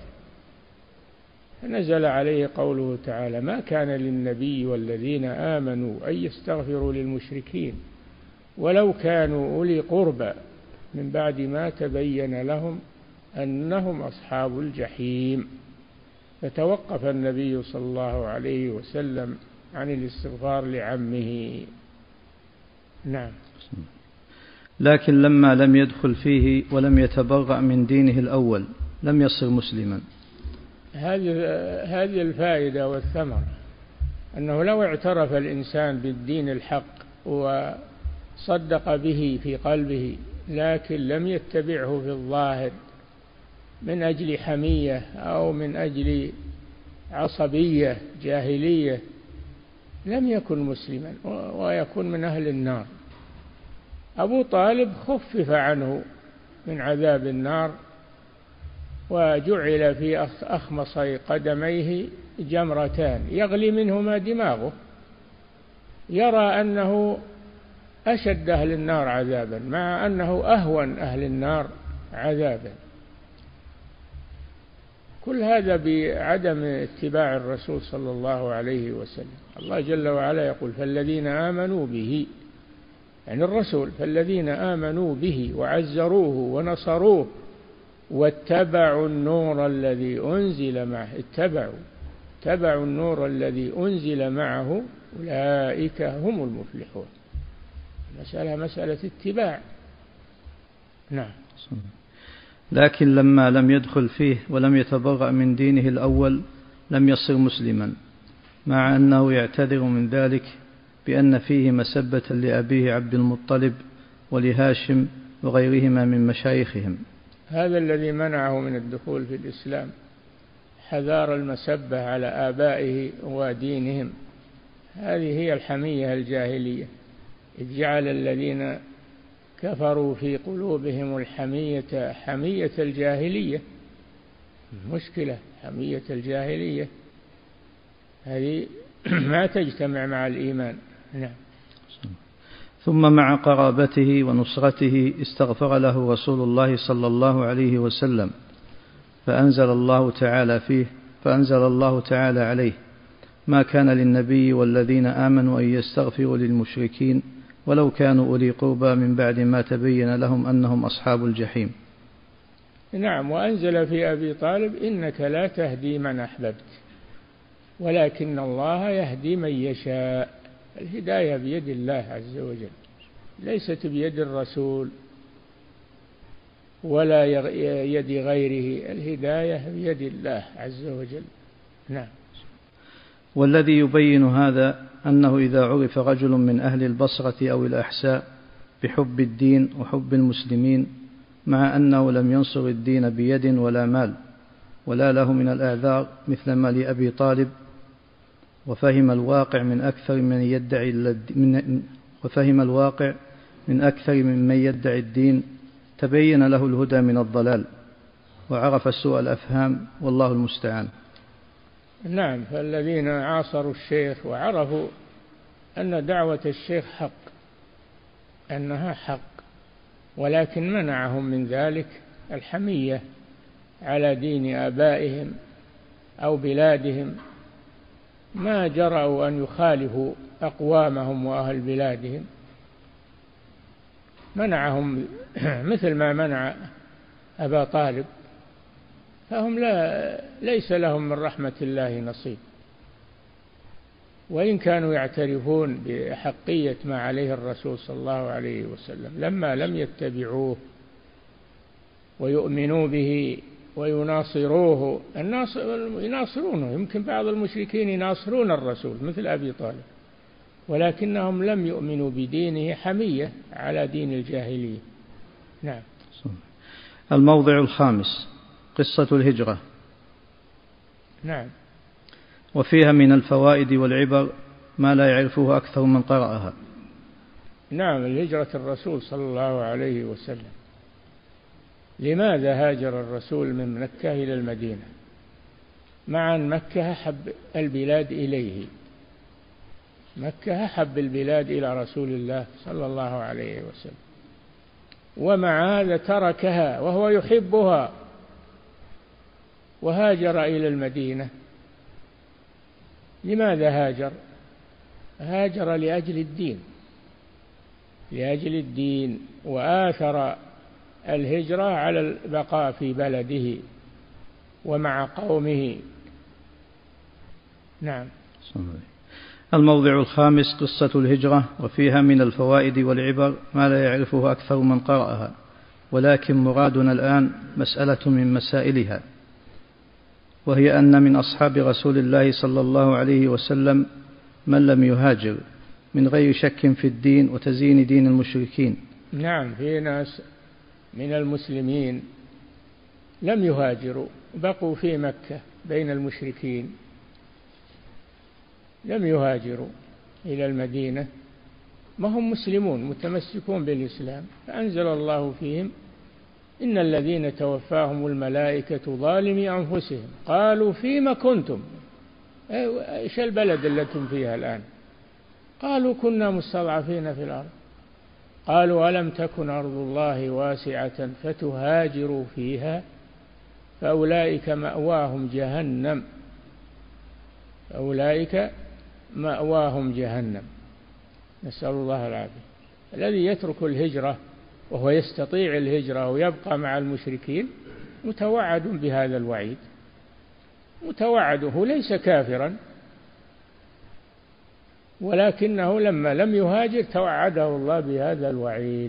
فنزل عليه قوله تعالى: ما كان للنبي والذين آمنوا أن يستغفروا للمشركين ولو كانوا أولي قربى من بعد ما تبين لهم أنهم أصحاب الجحيم. فتوقف النبي صلى الله عليه وسلم عن الاستغفار لعمه. نعم. لكن لما لم يدخل فيه ولم يتبرأ من دينه الأول لم يصر مسلما. هذه الفائدة والثمرة، أنه لو اعترف الإنسان بالدين الحق وصدق به في قلبه لكن لم يتبعه في الظاهر من أجل حمية أو من أجل عصبية جاهلية لم يكن مسلما ويكون من أهل النار. أبو طالب خفف عنه من عذاب النار وجعل في أخمصي قدميه جمرتان يغلي منهما دماغه، يرى أنه أشد أهل النار عذابا مع أنه أهون أهل النار عذابا. كل هذا بعدم اتباع الرسول صلى الله عليه وسلم. الله جل وعلا يقول: فالذين آمنوا به، يعني الرسول، فالذين آمنوا به وعزروه ونصروه واتبعوا النور الذي أنزل معه، اتبعوا النور الذي أنزل معه أولئك هم المفلحون. مسألة اتباع. نعم. لكن لما لم يدخل فيه ولم يتبرأ من دينه الأول لم يصر مسلما، مع أنه يعتذر من ذلك بأن فيه مسبة لأبيه عبد المطلب ولهاشم وغيرهما من مشايخهم. هذا الذي منعه من الدخول في الإسلام، حذار المسبة على آبائه ودينهم. هذه هي الحمية الجاهلية، إذ جعل الذين كفروا في قلوبهم الحمية حمية الجاهلية. مشكلة حمية الجاهلية هذه ما تجتمع مع الإيمان. نعم. ثم مع قرابته ونصرته استغفر له رسول الله صلى الله عليه وسلم، فأنزل الله تعالى عليه: ما كان للنبي والذين آمنوا أن يستغفروا للمشركين ولو كانوا أولي قربى من بعد ما تبين لهم أنهم أصحاب الجحيم. نعم. وأنزل في أبي طالب: إنك لا تهدي من أحببت ولكن الله يهدي من يشاء. الهداية بيد الله عز وجل، ليست بيد الرسول ولا يد غيره، الهداية بيد الله عز وجل. نعم. والذي يبين هذا أنه إذا عرف رجل من أهل البصرة أو الأحساء بحب الدين وحب المسلمين، مع أنه لم ينصر الدين بيد ولا مال ولا له من الأعذار مثل ما لأبي طالب، وفهم الواقع من أكثر ممن يدعي الدين، تبين له الهدى من الضلال وعرف سوء الأفهام، والله المستعان. نعم. فالذين عاصروا الشيخ وعرفوا أن دعوة الشيخ حق، أنها حق، ولكن منعهم من ذلك الحمية على دين آبائهم أو بلادهم، ما جرأوا أن يخالفوا أقوامهم وأهل بلادهم، منعهم مثل ما منع أبا طالب، فهم ليس لهم من رحمة الله نصيب، وإن كانوا يعترفون بحقية ما عليه الرسول صلى الله عليه وسلم لما لم يتبعوه ويؤمنوا به ويناصروه. يناصرونه، يمكن بعض المشركين يناصرون الرسول مثل أبي طالب، ولكنهم لم يؤمنوا بدينه حمية على دين الجاهلية. نعم. الموضع الخامس: قصة الهجرة. نعم. وفيها من الفوائد والعبر ما لا يعرفه أكثر من قرأها. نعم. الهجرة الرسول صلى الله عليه وسلم. لماذا هاجر الرسول من مكة إلى المدينة؟ مع أن مكة أحب البلاد إليه، مكة أحب البلاد إلى رسول الله صلى الله عليه وسلم، ومع هذا تركها وهو يحبها وهاجر إلى المدينة. لماذا هاجر؟ هاجر لأجل الدين، لأجل الدين، وآثر الهجرة على البقاء في بلده ومع قومه. نعم. الموضع الخامس قصة الهجرة، وفيها من الفوائد والعبر ما لا يعرفه أكثر من قرأها، ولكن مرادنا الآن مسألة من مسائلها، وهي أن من أصحاب رسول الله صلى الله عليه وسلم من لم يهاجر من غير شك في الدين وتزيين دين المشركين. نعم، في ناس من المسلمين لم يهاجروا، بقوا في مكة بين المشركين، لم يهاجروا إلى المدينة، ما هم مسلمون متمسكون بالإسلام، فأنزل الله فيهم: إن الذين توفاهم الملائكة ظالمي أنفسهم قالوا فيما كنتم، إيش البلد التي فيها الآن؟ قالوا كنا مستضعفين في الأرض، قالوا ألم تكن أرض الله واسعة فتهاجروا فيها فأولئك مأواهم جهنم، أولئك مأواهم جهنم، نسأل الله العافية. الذي يترك الهجرة وهو يستطيع الهجرة ويبقى مع المشركين متوعد بهذا الوعيد، متوعده، ليس كافرا، ولكنه لما لم يهاجر توعده الله بهذا الوعيد: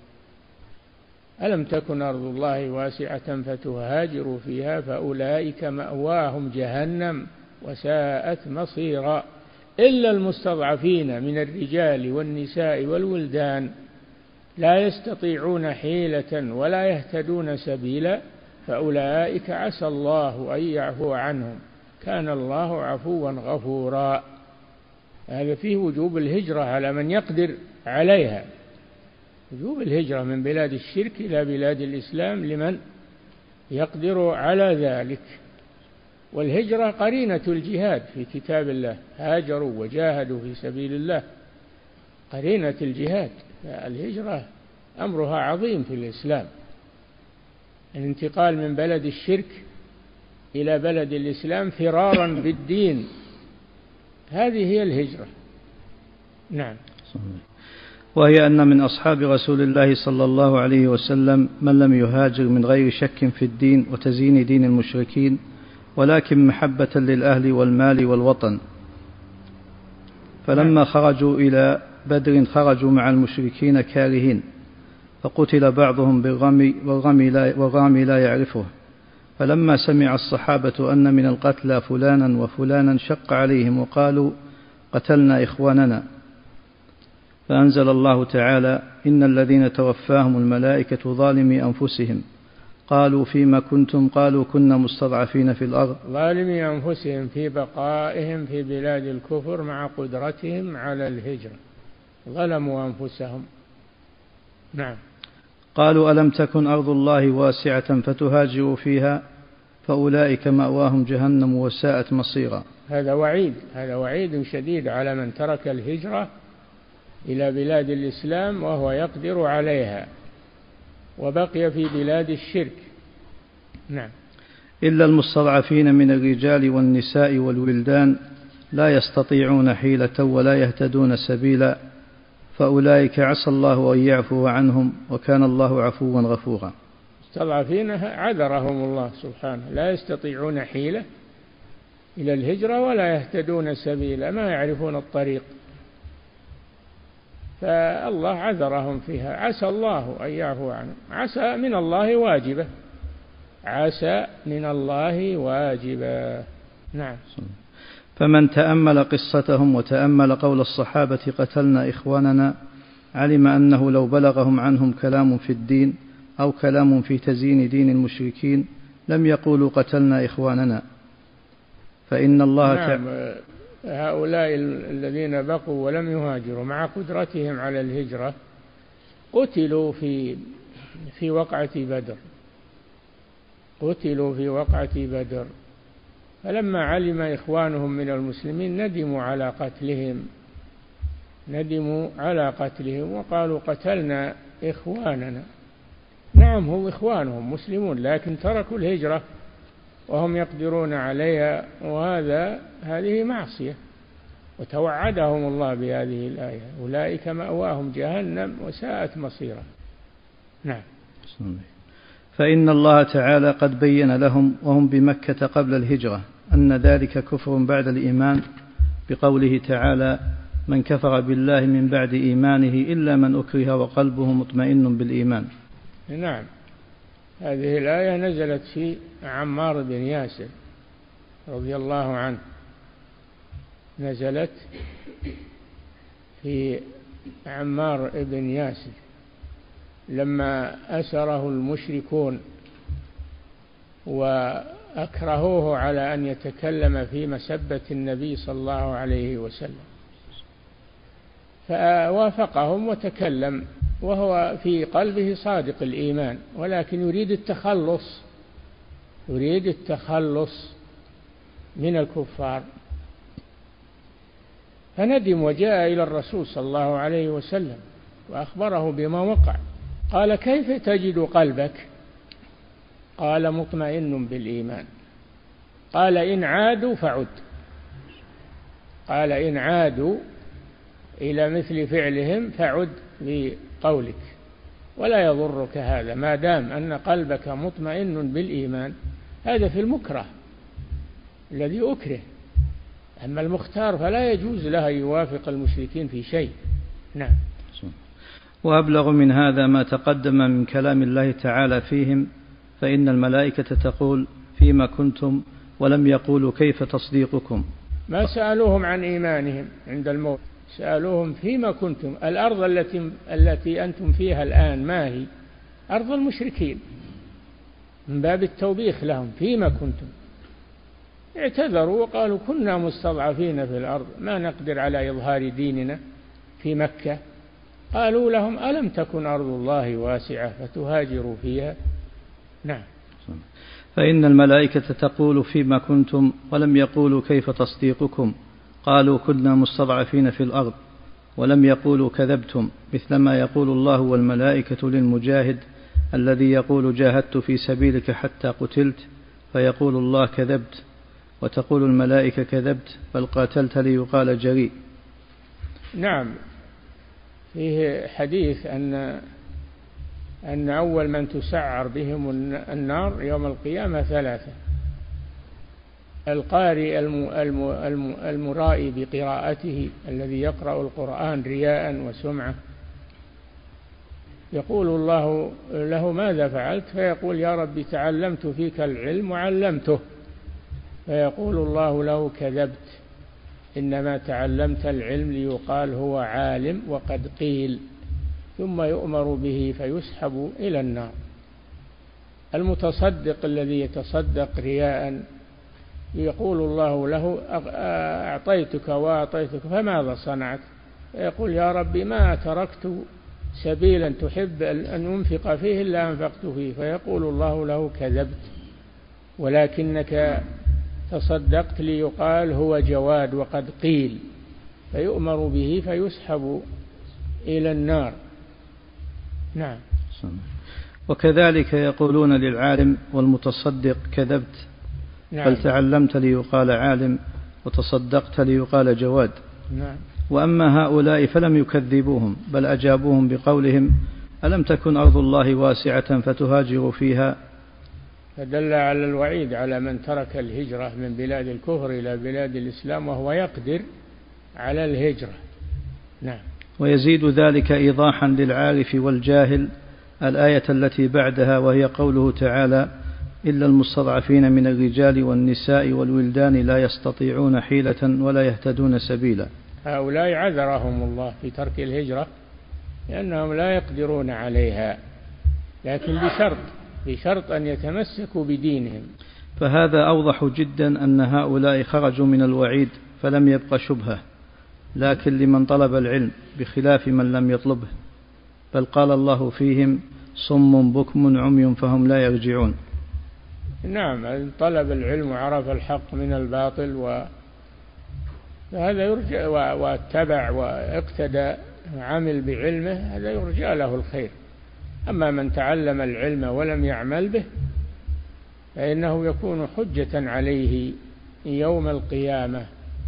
ألم تكن أرض الله واسعة فتهاجروا فيها فأولئك مأواهم جهنم وساءت مصيرا، إلا المستضعفين من الرجال والنساء والولدان لا يستطيعون حيلة ولا يهتدون سبيلا فأولئك عسى الله أن يعفو عنهم كان الله عفوا غفورا. هذا فيه وجوب الهجرة على من يقدر عليها، وجوب الهجرة من بلاد الشرك إلى بلاد الإسلام لمن يقدر على ذلك. والهجرة قرينة الجهاد في كتاب الله، هاجروا وجاهدوا في سبيل الله، قرينة الجهاد. الهجرة أمرها عظيم في الإسلام، الانتقال من بلد الشرك إلى بلد الإسلام فرارا بالدين، هذه هي الهجرة. نعم. وهي أن من أصحاب رسول الله صلى الله عليه وسلم من لم يهاجر من غير شك في الدين وتزيين دين المشركين، ولكن محبة للأهل والمال والوطن، فلما خرجوا إلى بدر خرجوا مع المشركين كارهين، فقتل بعضهم والرامي لا يعرفه، فلما سمع الصحابة أن من القتلى فلانا وفلانا شق عليهم وقالوا قتلنا إخواننا، فأنزل الله تعالى: إن الذين توفاهم الملائكة ظالمي أنفسهم قالوا فيما كنتم قالوا كنا مستضعفين في الأرض. ظالمي أنفسهم في بقائهم في بلاد الكفر مع قدرتهم على الهجرة، ظلموا أنفسهم. نعم. قالوا ألم تكن أرض الله واسعة فتهاجروا فيها فأولئك مأواهم جهنم وساءت مصيرا. هذا وعيد، هذا وعيد شديد على من ترك الهجرة إلى بلاد الإسلام وهو يقدر عليها وبقي في بلاد الشرك. نعم. إلا المستضعفين من الرجال والنساء والولدان لا يستطيعون حيلة ولا يهتدون سبيلا فأولئك عسى الله أن يعفو عنهم وكان الله عفوا غفورا. مستضعفين عذرهم الله سبحانه، لا يستطيعون حيلة إلى الهجرة ولا يهتدون سبيلا، ما يعرفون الطريق، فالله عذرهم فيها، عسى الله أن يعفو عنهم. عسى من الله واجبة، عسى من الله واجبة. نعم. فمن تأمل قصتهم وتأمل قول الصحابة قتلنا إخواننا علم أنه لو بلغهم عنهم كلام في الدين أو كلام في تزيين دين المشركين لم يقولوا قتلنا إخواننا، فإن الله نعم. هؤلاء الذين بقوا ولم يهاجروا مع قدرتهم على الهجرة قتلوا في وقعة بدر، قتلوا في وقعة بدر، فلما علم إخوانهم من المسلمين ندموا على قتلهم وقالوا قتلنا إخواننا. نعم، هم إخوانهم مسلمون لكن تركوا الهجرة وهم يقدرون عليها، هذه معصية، وتوعدهم الله بهذه الآية: أولئك مأواهم جهنم وساءت مصيرا. نعم. فإن الله تعالى قد بين لهم وهم بمكة قبل الهجرة أن ذلك كفر بعد الإيمان بقوله تعالى: من كفر بالله من بعد إيمانه إلا من أكره وقلبه مطمئن بالإيمان. نعم، هذه الآية نزلت في عمار بن ياسر رضي الله عنه، نزلت في عمار بن ياسر لما أسره المشركون وأكرهوه على أن يتكلم في مسبة النبي صلى الله عليه وسلم، فوافقهم وتكلم وهو في قلبه صادق الإيمان، ولكن يريد التخلص من الكفار، فندم وجاء إلى الرسول صلى الله عليه وسلم وأخبره بما وقع. قال: كيف تجد قلبك؟ قال: مطمئن بالإيمان. قال: إن عادوا فعد. قال: إن عادوا إلى مثل فعلهم فعد بقولك، ولا يضرك هذا ما دام أن قلبك مطمئن بالإيمان. هذا في المكره الذي أكره، أما المختار فلا يجوز له أن يوافق المشركين في شيء. نعم. وأبلغ من هذا ما تقدم من كلام الله تعالى فيهم، فإن الملائكة تقول: فيما كنتم، ولم يقولوا كيف تصديقكم. ما سألوهم عن إيمانهم عند الموت، سألوهم فيما كنتم. الأرض التي أنتم فيها الآن ما هي؟ أرض المشركين، من باب التوبيخ لهم. فيما كنتم؟ اعتذروا وقالوا: كنا مستضعفين في الأرض، ما نقدر على إظهار ديننا في مكة. قالوا لهم: ألم تكن أرض الله واسعة فتهاجروا فيها؟ نعم. فإن الملائكة تقول: فيما كنتم، ولم يقولوا كيف تصديقكم. قالوا: كنا مستضعفين في الأرض، ولم يقولوا كذبتم، مثلما يقول الله والملائكة للمجاهد الذي يقول: جاهدت في سبيلك حتى قتلت، فيقول الله: كذبت، وتقول الملائكة: كذبت، بل قاتلت ليقال جريء. نعم، فيه حديث أن أول من تسعر بهم النار يوم القيامة 3: القارئ المرائي بقراءته، الذي يقرأ القرآن رياء وسمعة، يقول الله له: ماذا فعلت؟ فيقول: يا رب تعلمت فيك العلم وعلمته. فيقول الله له: كذبت، إنما تعلمت العلم ليقال هو عالم وقد قيل. ثم يؤمر به فيسحب إلى النار. المتصدق الذي يتصدق رياء يقول الله له: أعطيتك وأعطيتك فماذا صنعت؟ يقول: يا ربي ما تركت سبيلا تحب أن أنفق فيه إلا أنفقت فيه. فيقول الله له: كذبت، ولكنك تصدقت ليقال هو جواد وقد قيل. فيؤمر به فيسحب إلى النار. نعم. وكذلك يقولون للعالم والمتصدق: كذبت، نعم، بل تعلمت ليقال عالم، وتصدقت ليقال جواد. نعم. وأما هؤلاء فلم يكذبوهم، بل أجابوهم بقولهم: ألم تكن أرض الله واسعة فتهاجروا فيها؟ فدل على الوعيد على من ترك الهجرة من بلاد الكفر إلى بلاد الإسلام وهو يقدر على الهجرة. نعم. ويزيد ذلك إيضاحا للعارف والجاهل الآية التي بعدها، وهي قوله تعالى: إلا المستضعفين من الرجال والنساء والولدان لا يستطيعون حيلة ولا يهتدون سبيلا. هؤلاء عذرهم الله في ترك الهجرة لأنهم لا يقدرون عليها، لكن بشرط أن يتمسكوا بدينهم. فهذا أوضح جدا أن هؤلاء خرجوا من الوعيد فلم يبق شبهة، لكن لمن طلب العلم بخلاف من لم يطلبه. بل قال الله فيهم: صم بكم عمي فهم لا يرجعون. نعم، طلب العلم وعرف الحق من الباطل فهذا يرجى، واتبع واقتدى عمل بعلمه، هذا يرجى له الخير. أما من تعلم العلم ولم يعمل به فإنه يكون حجة عليه يوم القيامة،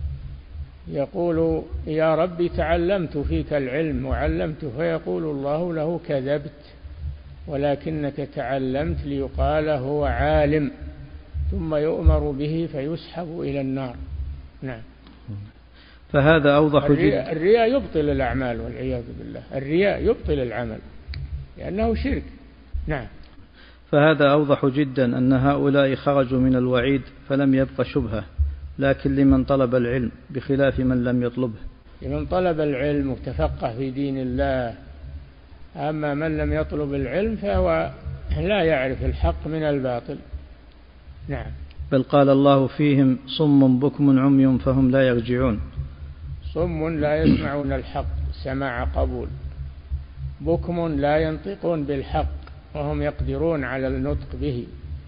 يقول يا رب تعلمت فيك العلم وعلمته، فيقول الله له كذبت ولكنك تعلمت ليقال هو عالم، ثم يؤمر به فيسحب إلى النار. نعم. فهذا أوضح جدا. الرياء يبطل الأعمال والعياذ بالله، الرياء يبطل العمل لأنه شرك. نعم. فهذا أوضح جدا أن هؤلاء خرجوا من الوعيد فلم يبق شبهة، لكن لمن طلب العلم بخلاف من لم يطلبه. لمن طلب العلم وتفقه في دين الله، أما من لم يطلب العلم فهو لا يعرف الحق من الباطل. نعم. بل قال الله فيهم صم بكم عمي فهم لا يرجعون. صم لا يسمعون الحق سماع قبول، بكم لا ينطقون بالحق وهم يقدرون على النطق به،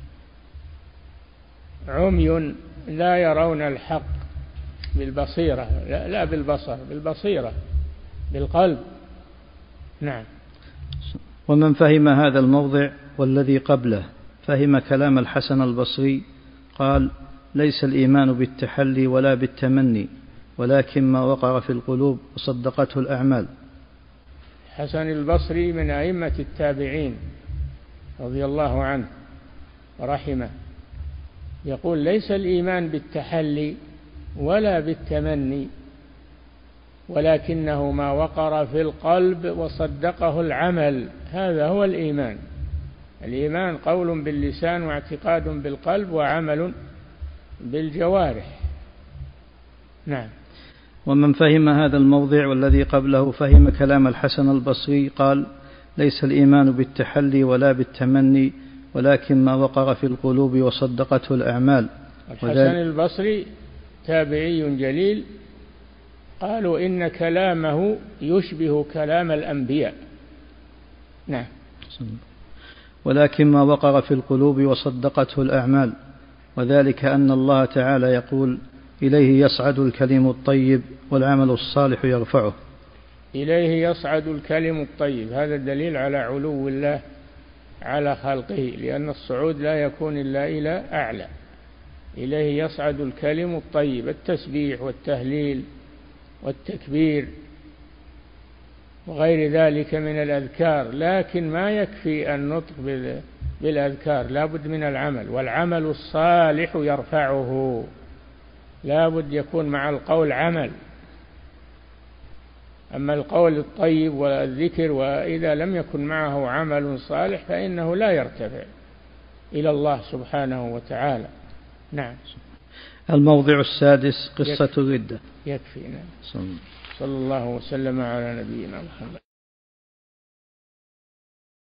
عمي لا يرون الحق بالبصيرة، لا بالبصر، بالبصيرة بالقلب. نعم. ومن فهم هذا الموضع والذي قبله فهم كلام الحسن البصري قال ليس الإيمان بالتحلي ولا بالتمني ولكن ما وقر في القلوب وصدقته الأعمال. حسن البصري من أئمة التابعين رضي الله عنه ورحمه، يقول ليس الإيمان بالتحلي ولا بالتمني ولكنه ما وقر في القلب وصدقه العمل، هذا هو الإيمان. الإيمان قول باللسان واعتقاد بالقلب وعمل بالجوارح. نعم. ومن فهم هذا الموضع والذي قبله فهم كلام الحسن البصري قال ليس الإيمان بالتحلي ولا بالتمني ولكن ما وقر في القلوب وصدقته الأعمال. الحسن البصري تابعي جليل، قالوا إن كلامه يشبه كلام الأنبياء. نعم. ولكن ما وقر في القلوب وصدقته الأعمال، وذلك أن الله تعالى يقول إليه يصعد الكلم الطيب والعمل الصالح يرفعه. إليه يصعد الكلم الطيب، هذا الدليل على علو الله على خلقه، لأن الصعود لا يكون إلا إلى أعلى. إليه يصعد الكلم الطيب، التسبيح والتهليل والتكبير وغير ذلك من الأذكار، لكن ما يكفي النطق بالأذكار، لا بد من العمل، والعمل الصالح يرفعه، لا بد يكون مع القول عمل. أما القول الطيب والذكر وإذا لم يكن معه عمل صالح فإنه لا يرتفع إلى الله سبحانه وتعالى. نعم. الموضع السادس قصة الردة. يكفي. نعم. صلى الله وسلم على نبينا محمد.